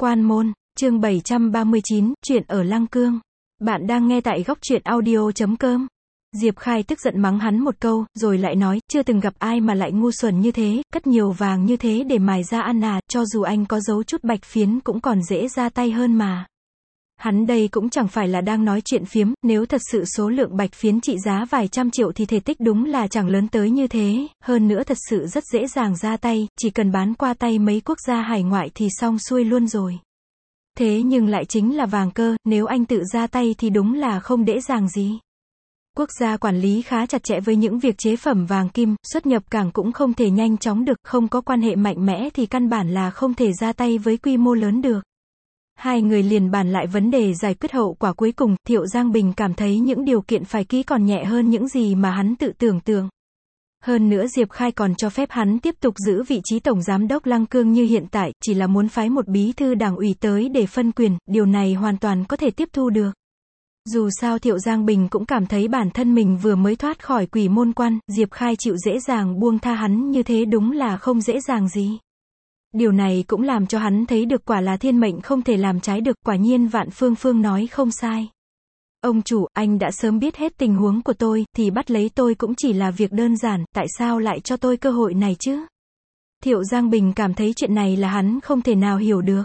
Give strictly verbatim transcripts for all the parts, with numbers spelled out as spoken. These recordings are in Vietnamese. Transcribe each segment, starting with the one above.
Quan môn, chương bảy trăm ba mươi chín, chuyện ở Lăng Cương. Bạn đang nghe tại góc truyện audio chấm com. Diệp Khai tức giận mắng hắn một câu, rồi lại nói, chưa từng gặp ai mà lại ngu xuẩn như thế, cất nhiều vàng như thế để mài ra ăn à, cho dù anh có giấu chút bạch phiến cũng còn dễ ra tay hơn mà. Hắn đây cũng chẳng phải là đang nói chuyện phiếm, nếu thật sự số lượng bạch phiến trị giá vài trăm triệu thì thể tích đúng là chẳng lớn tới như thế, hơn nữa thật sự rất dễ dàng ra tay, chỉ cần bán qua tay mấy quốc gia hải ngoại thì xong xuôi luôn rồi. Thế nhưng lại chính là vàng cơ, nếu anh tự ra tay thì đúng là không dễ dàng gì. Quốc gia quản lý khá chặt chẽ với những việc chế phẩm vàng kim, xuất nhập cảng cũng không thể nhanh chóng được, không có quan hệ mạnh mẽ thì căn bản là không thể ra tay với quy mô lớn được. Hai người liền bàn lại vấn đề giải quyết hậu quả cuối cùng, Thiệu Giang Bình cảm thấy những điều kiện phải ký còn nhẹ hơn những gì mà hắn tự tưởng tượng. Hơn nữa Diệp Khai còn cho phép hắn tiếp tục giữ vị trí tổng giám đốc Lăng Cương như hiện tại, chỉ là muốn phái một bí thư đảng ủy tới để phân quyền, điều này hoàn toàn có thể tiếp thu được. Dù sao Thiệu Giang Bình cũng cảm thấy bản thân mình vừa mới thoát khỏi quỷ môn quan, Diệp Khai chịu dễ dàng buông tha hắn như thế đúng là không dễ dàng gì. Điều này cũng làm cho hắn thấy được quả là thiên mệnh không thể làm trái được, quả nhiên Vạn Phương Phương nói không sai. Ông chủ, anh đã sớm biết hết tình huống của tôi, thì bắt lấy tôi cũng chỉ là việc đơn giản, tại sao lại cho tôi cơ hội này chứ? Thiệu Giang Bình cảm thấy chuyện này là hắn không thể nào hiểu được.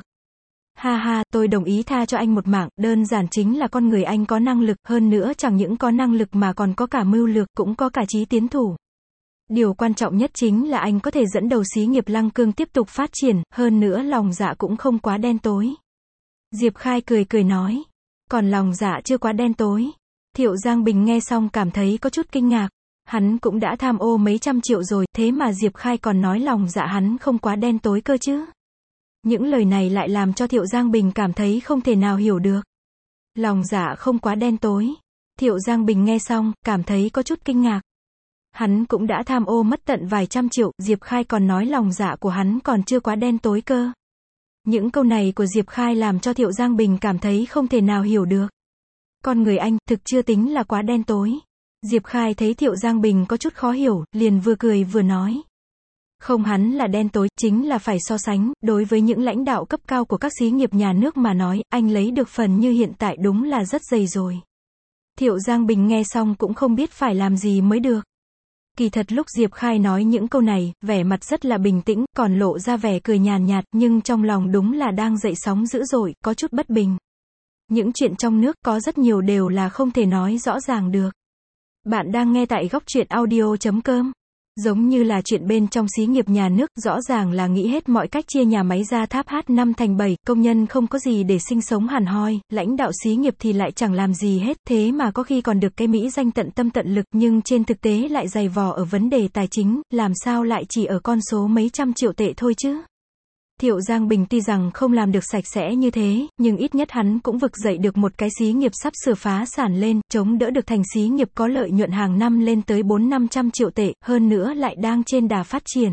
Ha ha, tôi đồng ý tha cho anh một mạng, đơn giản chính là con người anh có năng lực, hơn nữa chẳng những có năng lực mà còn có cả mưu lược, cũng có cả chí tiến thủ. Điều quan trọng nhất chính là anh có thể dẫn đầu xí nghiệp Lăng Cương tiếp tục phát triển, hơn nữa lòng dạ cũng không quá đen tối. Diệp Khai cười cười nói, còn lòng dạ chưa quá đen tối. Thiệu Giang Bình nghe xong cảm thấy có chút kinh ngạc. Hắn cũng đã tham ô mấy trăm triệu rồi, thế mà Diệp Khai còn nói lòng dạ hắn không quá đen tối cơ chứ. Những lời này lại làm cho Thiệu Giang Bình cảm thấy không thể nào hiểu được. Lòng dạ không quá đen tối. Thiệu Giang Bình nghe xong, cảm thấy có chút kinh ngạc. Hắn cũng đã tham ô mất tận vài trăm triệu, Diệp Khai còn nói lòng dạ của hắn còn chưa quá đen tối cơ. Những câu này của Diệp Khai làm cho Thiệu Giang Bình cảm thấy không thể nào hiểu được. Con người anh, thực chưa tính là quá đen tối. Diệp Khai thấy Thiệu Giang Bình có chút khó hiểu, liền vừa cười vừa nói. Không hắn là đen tối, chính là phải so sánh, đối với những lãnh đạo cấp cao của các xí nghiệp nhà nước mà nói, anh lấy được phần như hiện tại đúng là rất dày rồi. Thiệu Giang Bình nghe xong cũng không biết phải làm gì mới được. Kỳ thật lúc Diệp Khai nói những câu này, vẻ mặt rất là bình tĩnh, còn lộ ra vẻ cười nhàn nhạt, nhưng trong lòng đúng là đang dậy sóng dữ dội, có chút bất bình. Những chuyện trong nước có rất nhiều đều là không thể nói rõ ràng được. Bạn đang nghe tại góc truyện audio chấm com. Giống như là chuyện bên trong xí nghiệp nhà nước, rõ ràng là nghĩ hết mọi cách chia nhà máy ra tháp H năm thành bảy, công nhân không có gì để sinh sống hẳn hoi, lãnh đạo xí nghiệp thì lại chẳng làm gì hết, thế mà có khi còn được cái mỹ danh tận tâm tận lực, nhưng trên thực tế lại dày vò ở vấn đề tài chính, làm sao lại chỉ ở con số mấy trăm triệu tệ thôi chứ. Thiệu Giang Bình tuy rằng không làm được sạch sẽ như thế, nhưng ít nhất hắn cũng vực dậy được một cái xí nghiệp sắp sửa phá sản lên, chống đỡ được thành xí nghiệp có lợi nhuận hàng năm lên tới bốn năm trăm triệu tệ, hơn nữa lại đang trên đà phát triển.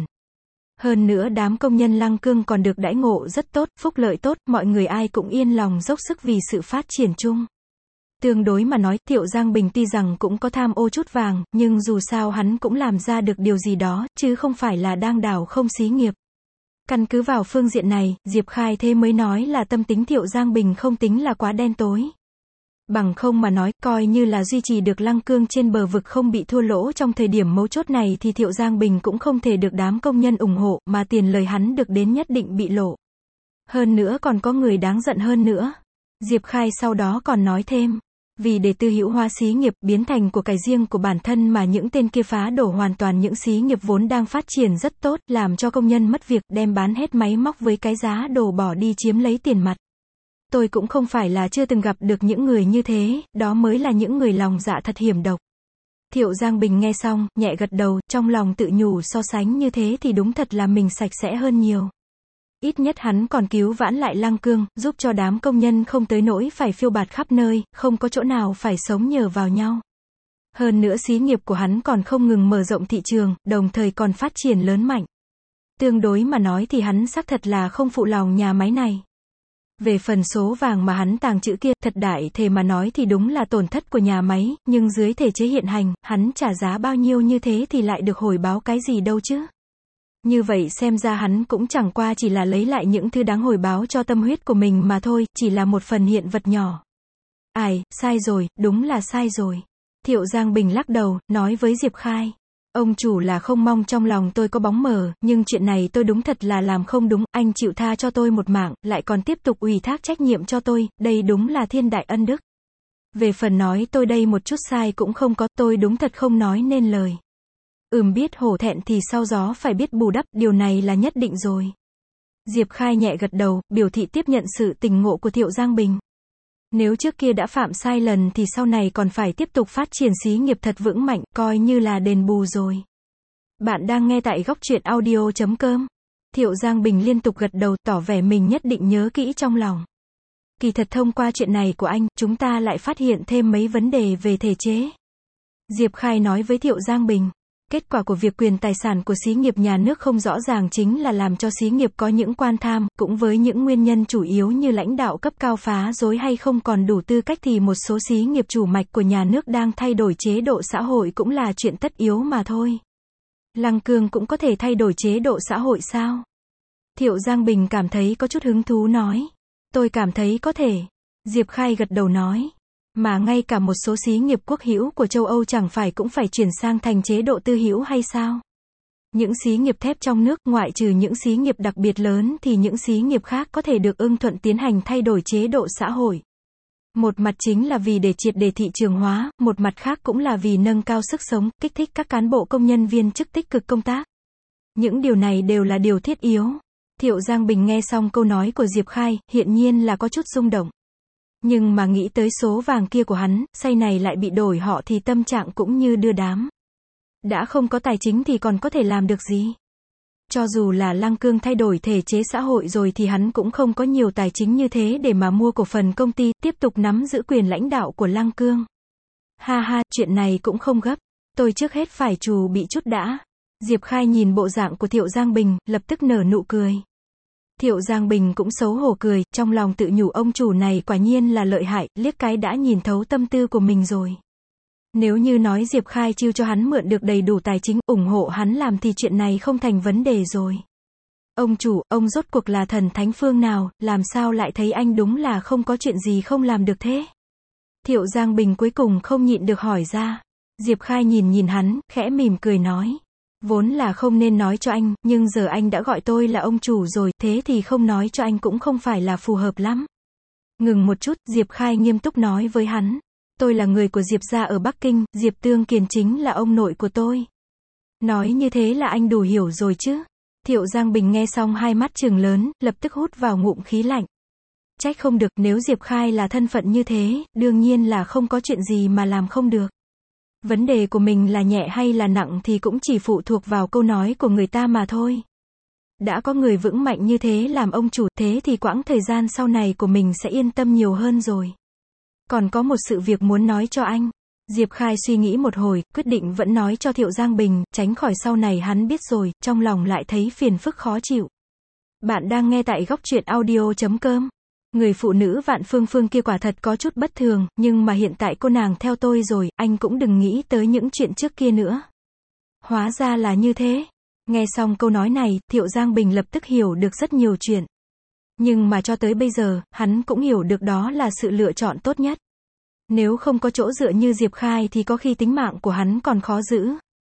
Hơn nữa đám công nhân Lăng Cương còn được đãi ngộ rất tốt, phúc lợi tốt, mọi người ai cũng yên lòng dốc sức vì sự phát triển chung. Tương đối mà nói, Thiệu Giang Bình tuy rằng cũng có tham ô chút vàng, nhưng dù sao hắn cũng làm ra được điều gì đó, chứ không phải là đang đào không xí nghiệp. Căn cứ vào phương diện này, Diệp Khai thế mới nói là tâm tính Thiệu Giang Bình không tính là quá đen tối. Bằng không mà nói, coi như là duy trì được Lăng Cương trên bờ vực không bị thua lỗ trong thời điểm mấu chốt này thì Thiệu Giang Bình cũng không thể được đám công nhân ủng hộ, mà tiền lời hắn được đến nhất định bị lộ. Hơn nữa còn có người đáng giận hơn nữa. Diệp Khai sau đó còn nói thêm. Vì để tư hữu hóa xí nghiệp, biến thành của cải riêng của bản thân mà những tên kia phá đổ hoàn toàn những xí nghiệp vốn đang phát triển rất tốt, làm cho công nhân mất việc, đem bán hết máy móc với cái giá đổ bỏ đi chiếm lấy tiền mặt. Tôi cũng không phải là chưa từng gặp được những người như thế, đó mới là những người lòng dạ thật hiểm độc. Thiệu Giang Bình nghe xong, nhẹ gật đầu, trong lòng tự nhủ so sánh như thế thì đúng thật là mình sạch sẽ hơn nhiều. Ít nhất hắn còn cứu vãn lại Lăng Cương, giúp cho đám công nhân không tới nỗi phải phiêu bạt khắp nơi, không có chỗ nào phải sống nhờ vào nhau. Hơn nữa xí nghiệp của hắn còn không ngừng mở rộng thị trường, đồng thời còn phát triển lớn mạnh. Tương đối mà nói thì hắn xác thật là không phụ lòng nhà máy này. Về phần số vàng mà hắn tàng trữ kia, thật đại thể mà nói thì đúng là tổn thất của nhà máy, nhưng dưới thể chế hiện hành, hắn trả giá bao nhiêu như thế thì lại được hồi báo cái gì đâu chứ. Như vậy xem ra hắn cũng chẳng qua chỉ là lấy lại những thứ đáng hồi báo cho tâm huyết của mình mà thôi, chỉ là một phần hiện vật nhỏ. Ai, sai rồi, đúng là sai rồi. Thiệu Giang Bình lắc đầu, nói với Diệp Khai. Ông chủ là không mong trong lòng tôi có bóng mờ, nhưng chuyện này tôi đúng thật là làm không đúng, anh chịu tha cho tôi một mạng, lại còn tiếp tục ủy thác trách nhiệm cho tôi, đây đúng là thiên đại ân đức. Về phần nói tôi đây một chút sai cũng không có, tôi đúng thật không nói nên lời. Ừm biết hổ thẹn thì sau gió phải biết bù đắp, điều này là nhất định rồi. Diệp Khai nhẹ gật đầu, biểu thị tiếp nhận sự tỉnh ngộ của Thiệu Giang Bình. Nếu trước kia đã phạm sai lần thì sau này còn phải tiếp tục phát triển xí nghiệp thật vững mạnh, coi như là đền bù rồi. Bạn đang nghe tại góc truyện audio chấm com. Thiệu Giang Bình liên tục gật đầu, tỏ vẻ mình nhất định nhớ kỹ trong lòng. Kỳ thật thông qua chuyện này của anh, chúng ta lại phát hiện thêm mấy vấn đề về thể chế. Diệp Khai nói với Thiệu Giang Bình. Kết quả của việc quyền tài sản của xí nghiệp nhà nước không rõ ràng chính là làm cho xí nghiệp có những quan tham, cũng với những nguyên nhân chủ yếu như lãnh đạo cấp cao phá rối hay không còn đủ tư cách thì một số xí nghiệp chủ mạch của nhà nước đang thay đổi chế độ xã hội cũng là chuyện tất yếu mà thôi. Lăng Cương cũng có thể thay đổi chế độ xã hội sao? Thiệu Giang Bình cảm thấy có chút hứng thú nói. Tôi cảm thấy có thể. Diệp Khai gật đầu nói. Mà ngay cả một số xí nghiệp quốc hữu của châu Âu chẳng phải cũng phải chuyển sang thành chế độ tư hữu hay sao? Những xí nghiệp thép trong nước, ngoại trừ những xí nghiệp đặc biệt lớn thì những xí nghiệp khác có thể được ưng thuận tiến hành thay đổi chế độ xã hội. Một mặt chính là vì để triệt để thị trường hóa, một mặt khác cũng là vì nâng cao sức sống, kích thích các cán bộ công nhân viên chức tích cực công tác. Những điều này đều là điều thiết yếu. Thiệu Giang Bình nghe xong câu nói của Diệp Khai, hiện nhiên là có chút rung động. Nhưng mà nghĩ tới số vàng kia của hắn, say này lại bị đổi họ thì tâm trạng cũng như đưa đám. Đã không có tài chính thì còn có thể làm được gì? Cho dù là Lăng Cương thay đổi thể chế xã hội rồi thì hắn cũng không có nhiều tài chính như thế để mà mua cổ phần công ty, tiếp tục nắm giữ quyền lãnh đạo của Lăng Cương. Ha ha, chuyện này cũng không gấp. Tôi trước hết phải trù bị chút đã. Diệp Khai nhìn bộ dạng của Thiệu Giang Bình, lập tức nở nụ cười. Thiệu Giang Bình cũng xấu hổ cười, trong lòng tự nhủ ông chủ này quả nhiên là lợi hại, liếc cái đã nhìn thấu tâm tư của mình rồi. Nếu như nói Diệp Khai chiêu cho hắn mượn được đầy đủ tài chính, ủng hộ hắn làm thì chuyện này không thành vấn đề rồi. Ông chủ, ông rốt cuộc là thần thánh phương nào, làm sao lại thấy anh đúng là không có chuyện gì không làm được thế? Thiệu Giang Bình cuối cùng không nhịn được hỏi ra. Diệp Khai nhìn nhìn hắn, khẽ mỉm cười nói. Vốn là không nên nói cho anh, nhưng giờ anh đã gọi tôi là ông chủ rồi, thế thì không nói cho anh cũng không phải là phù hợp lắm. Ngừng một chút, Diệp Khai nghiêm túc nói với hắn. Tôi là người của Diệp gia ở Bắc Kinh, Diệp Tương Kiền chính là ông nội của tôi. Nói như thế là anh đủ hiểu rồi chứ. Thiệu Giang Bình nghe xong hai mắt trừng lớn, lập tức hút vào ngụm khí lạnh. Trách không được, nếu Diệp Khai là thân phận như thế, đương nhiên là không có chuyện gì mà làm không được. Vấn đề của mình là nhẹ hay là nặng thì cũng chỉ phụ thuộc vào câu nói của người ta mà thôi. Đã có người vững mạnh như thế làm ông chủ, thế thì quãng thời gian sau này của mình sẽ yên tâm nhiều hơn rồi. Còn có một sự việc muốn nói cho anh. Diệp Khai suy nghĩ một hồi, quyết định vẫn nói cho Thiệu Giang Bình, tránh khỏi sau này hắn biết rồi, trong lòng lại thấy phiền phức khó chịu. Bạn đang nghe tại góc truyện audio chấm com. Người phụ nữ Vạn Phương Phương kia quả thật có chút bất thường, nhưng mà hiện tại cô nàng theo tôi rồi, anh cũng đừng nghĩ tới những chuyện trước kia nữa. Hóa ra là như thế. Nghe xong câu nói này, Thiệu Giang Bình lập tức hiểu được rất nhiều chuyện. Nhưng mà cho tới bây giờ, hắn cũng hiểu được đó là sự lựa chọn tốt nhất. Nếu không có chỗ dựa như Diệp Khai thì có khi tính mạng của hắn còn khó giữ.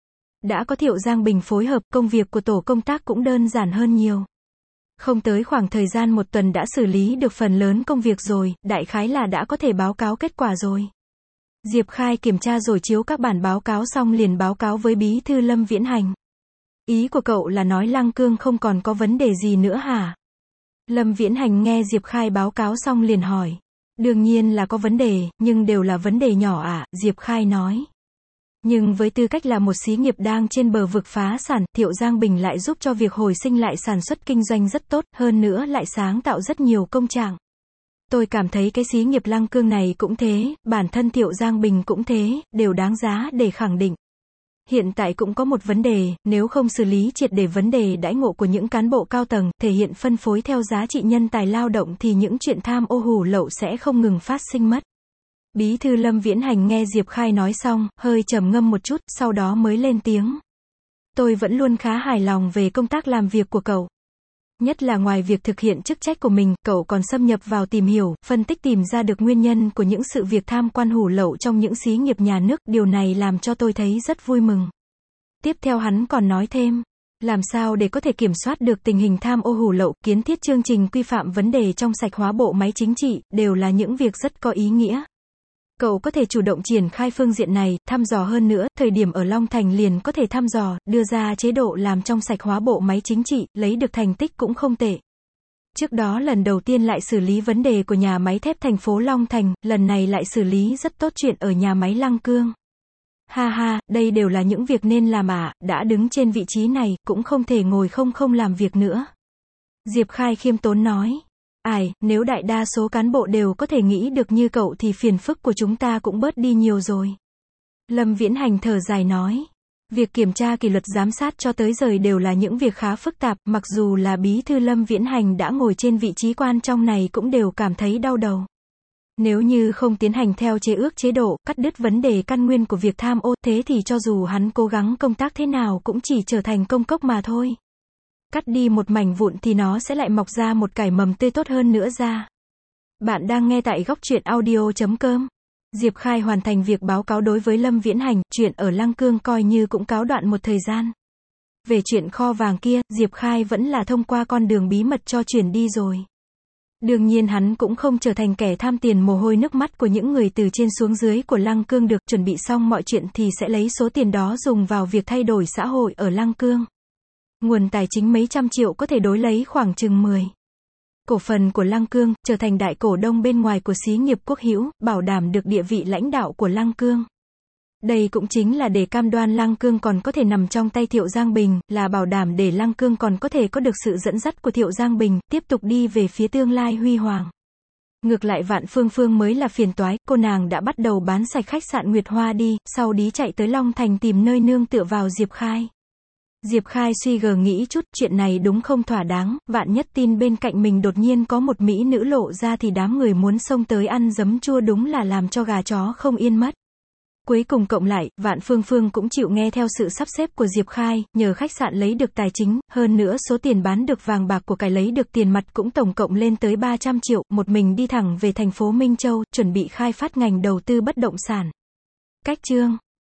Đã có Thiệu Giang Bình phối hợp, công việc của tổ công tác cũng đơn giản hơn nhiều. Không tới khoảng thời gian một tuần đã xử lý được phần lớn công việc rồi, đại khái là đã có thể báo cáo kết quả rồi. Diệp Khai kiểm tra rồi chiếu các bản báo cáo xong liền báo cáo với bí thư Lâm Viễn Hành. Ý của cậu là nói Lăng Cương không còn có vấn đề gì nữa hả? Lâm Viễn Hành nghe Diệp Khai báo cáo xong liền hỏi. Đương nhiên là có vấn đề, nhưng đều là vấn đề nhỏ ạ, à, Diệp Khai nói. Nhưng với tư cách là một xí nghiệp đang trên bờ vực phá sản, Thiệu Giang Bình lại giúp cho việc hồi sinh lại sản xuất kinh doanh rất tốt, hơn nữa lại sáng tạo rất nhiều công trạng. Tôi cảm thấy cái xí nghiệp Lăng Cương này cũng thế, bản thân Thiệu Giang Bình cũng thế, đều đáng giá để khẳng định. Hiện tại cũng có một vấn đề, nếu không xử lý triệt để vấn đề đãi ngộ của những cán bộ cao tầng, thể hiện phân phối theo giá trị nhân tài lao động thì những chuyện tham ô hủ lậu sẽ không ngừng phát sinh mất. Bí thư Lâm Viễn Hành nghe Diệp Khai nói xong, hơi trầm ngâm một chút, sau đó mới lên tiếng. Tôi vẫn luôn khá hài lòng về công tác làm việc của cậu. Nhất là ngoài việc thực hiện chức trách của mình, cậu còn xâm nhập vào tìm hiểu, phân tích tìm ra được nguyên nhân của những sự việc tham quan hủ lậu trong những xí nghiệp nhà nước, điều này làm cho tôi thấy rất vui mừng. Tiếp theo hắn còn nói thêm, làm sao để có thể kiểm soát được tình hình tham ô hủ lậu, kiến thiết chương trình quy phạm vấn đề trong sạch hóa bộ máy chính trị, đều là những việc rất có ý nghĩa. Cậu có thể chủ động triển khai phương diện này, thăm dò hơn nữa, thời điểm ở Long Thành liền có thể thăm dò, đưa ra chế độ làm trong sạch hóa bộ máy chính trị, lấy được thành tích cũng không tệ. Trước đó lần đầu tiên lại xử lý vấn đề của nhà máy thép thành phố Long Thành, lần này lại xử lý rất tốt chuyện ở nhà máy Lăng Cương. Ha ha, đây đều là những việc nên làm à, đã đứng trên vị trí này, cũng không thể ngồi không không làm việc nữa. Diệp Khai khiêm tốn nói. Ai, nếu đại đa số cán bộ đều có thể nghĩ được như cậu thì phiền phức của chúng ta cũng bớt đi nhiều rồi. Lâm Viễn Hành thở dài nói. Việc kiểm tra kỷ luật giám sát cho tới giờ đều là những việc khá phức tạp, mặc dù là bí thư Lâm Viễn Hành đã ngồi trên vị trí quan trọng này cũng đều cảm thấy đau đầu. Nếu như không tiến hành theo chế ước chế độ, cắt đứt vấn đề căn nguyên của việc tham ô, thế thì cho dù hắn cố gắng công tác thế nào cũng chỉ trở thành công cốc mà thôi. Cắt đi một mảnh vụn thì nó sẽ lại mọc ra một cải mầm tươi tốt hơn nữa ra. Bạn đang nghe tại góc truyện audio chấm com. Diệp Khai hoàn thành việc báo cáo đối với Lâm Viễn Hành, chuyện ở Lăng Cương coi như cũng cáo đoạn một thời gian. Về chuyện kho vàng kia, Diệp Khai vẫn là thông qua con đường bí mật cho chuyển đi rồi. Đương nhiên hắn cũng không trở thành kẻ tham tiền mồ hôi nước mắt của những người từ trên xuống dưới của Lăng Cương được, chuẩn bị xong mọi chuyện thì sẽ lấy số tiền đó dùng vào việc thay đổi xã hội ở Lăng Cương. Nguồn tài chính mấy trăm triệu có thể đối lấy khoảng chừng mười cổ phần của Lăng Cương, trở thành đại cổ đông bên ngoài của xí nghiệp quốc hữu, bảo đảm được địa vị lãnh đạo của Lăng Cương. Đây cũng chính là để cam đoan Lăng Cương còn có thể nằm trong tay Thiệu Giang Bình, là bảo đảm để Lăng Cương còn có thể có được sự dẫn dắt của Thiệu Giang Bình, tiếp tục đi về phía tương lai huy hoàng. Ngược lại Vạn Phương Phương mới là phiền toái, cô nàng đã bắt đầu bán sạch khách sạn Nguyệt Hoa đi, sau đó chạy tới Long Thành tìm nơi nương tựa vào Diệp Khai. Diệp Khai suy gờ nghĩ chút, chuyện này đúng không thỏa đáng, vạn nhất tin bên cạnh mình đột nhiên có một mỹ nữ lộ ra thì đám người muốn xông tới ăn giấm chua đúng là làm cho gà chó không yên mất. Cuối cùng cộng lại, Vạn Phương Phương cũng chịu nghe theo sự sắp xếp của Diệp Khai, nhờ khách sạn lấy được tài chính, hơn nữa số tiền bán được vàng bạc của cải lấy được tiền mặt cũng tổng cộng lên tới ba trăm triệu, một mình đi thẳng về thành phố Minh Châu, chuẩn bị khai phát ngành đầu tư bất động sản. Cách chương